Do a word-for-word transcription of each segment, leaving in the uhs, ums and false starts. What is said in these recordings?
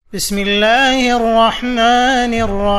بسم الله الرحمن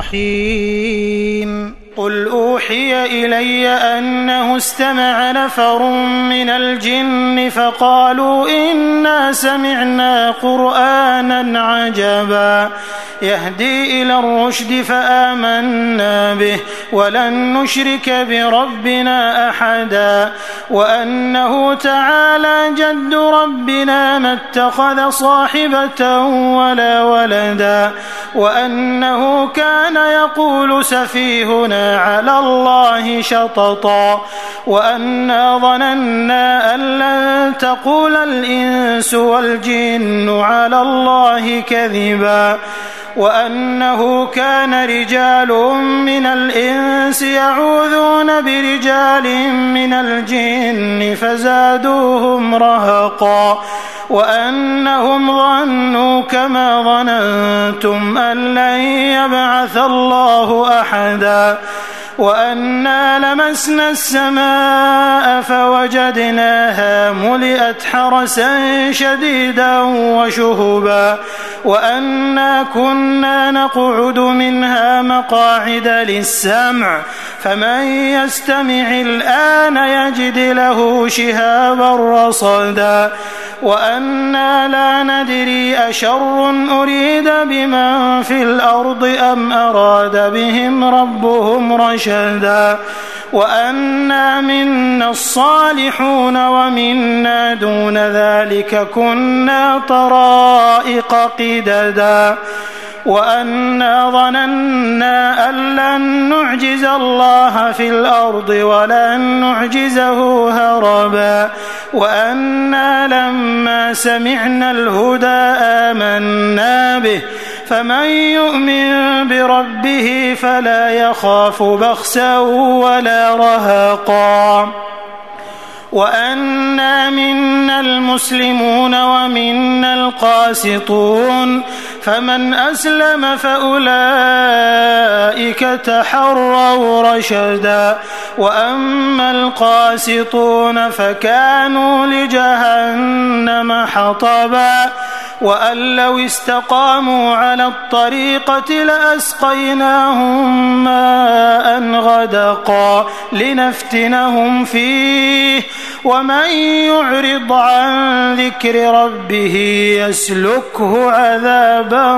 الرحيم قل أوحي إلي أنه استمع نفر من الجن فقالوا إنا سمعنا قرآنا عجبا يهدي إلى الرشد فآمنا به ولن نشرك بربنا أحدا وأنه تعالى جد ربنا ما اتخذ صاحبة ولا ولدا وأنه كان يقول سفيهنا على الله شططا وأنا ظننا أن لن تقول الإنس والجن على الله كذبا وأنه كان رجال من الإنس يعوذون برجال من الجن فزادوهم رهقا وأنهم ظنوا كما ظننتم أن لن يبعث الله أحدا وأنا لمسنا السماء فوجدناها ملئت حرسا شديدا وشهبا وأنا كنا نقعد منها مقاعد للسمع فمن يستمع الآن يجد له شهابا رصدا وأنا لا ندري أشر أريد بمن في الأرض أم أراد بهم ربهم رشدا وأنا منا الصالحون ومنا دون ذلك كنا طرائق قددا وأنا ظننا أن لن نعجز الله في الأرض ولن نعجزه هربا وأنا لما سمعنا الهدى آمنا به فمن يؤمن بربه فلا يخاف بخسا ولا رهقا وأنا منا المسلمون ومنا القاسطون فمن أسلم فأولئك تحروا رشدا وأما القاسطون فكانوا لجهنم حطبا وأن لو استقاموا على الطريقة لأسقيناهم ماء غدقا لنفتنهم فيه ومن يعرض عن ذكر ربه يسلكه عذابا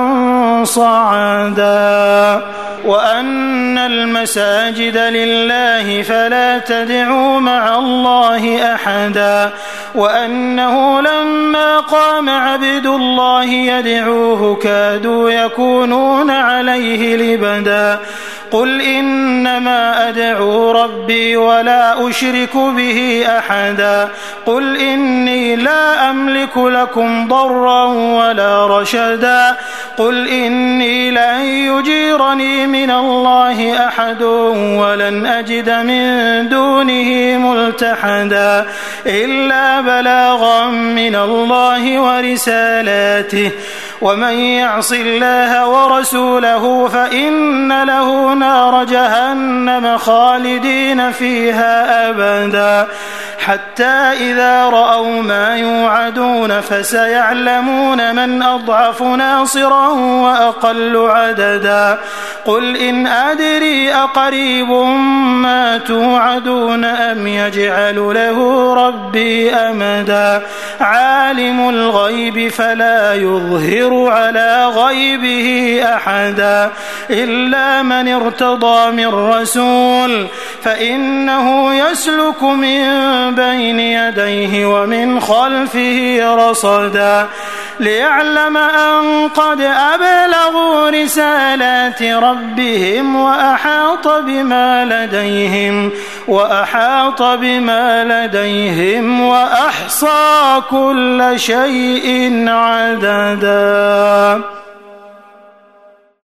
صعدا وأن المساجد لله فلا تدعوا مع الله أحدا وأنه لما قام عبد الله يدعوه كادوا يكونون عليه لبدا قل إنما أدعو ربي ولا أشرك به أحدا قل إني لا أملك لكم ضرا ولا رشدا قل إني لن يجيرني من الله أحد ولن أجد من دونه ملتحدا إلا بلاغا من الله ورسالاته ومن يعص الله ورسوله فإن له نار جهنم خالدين فيها أبدا حتى إذا رأوا ما يوعدون فسيعلمون من أضعف ناصرا وأقل عددا قل إن أدري أقريب ما توعدون أم يجعل له ربي أمدا عالم الغيب فلا يظهر على غيبه أحدا إلا من ارتضى من رسول فإنه يسلك من بين يديه ومن خلفه رصدا ليعلم أن قد أبلغوا رسالات ربهم وأحاط بما لديهم وأحاط بما لديهم وأحصى كل شيء عددا.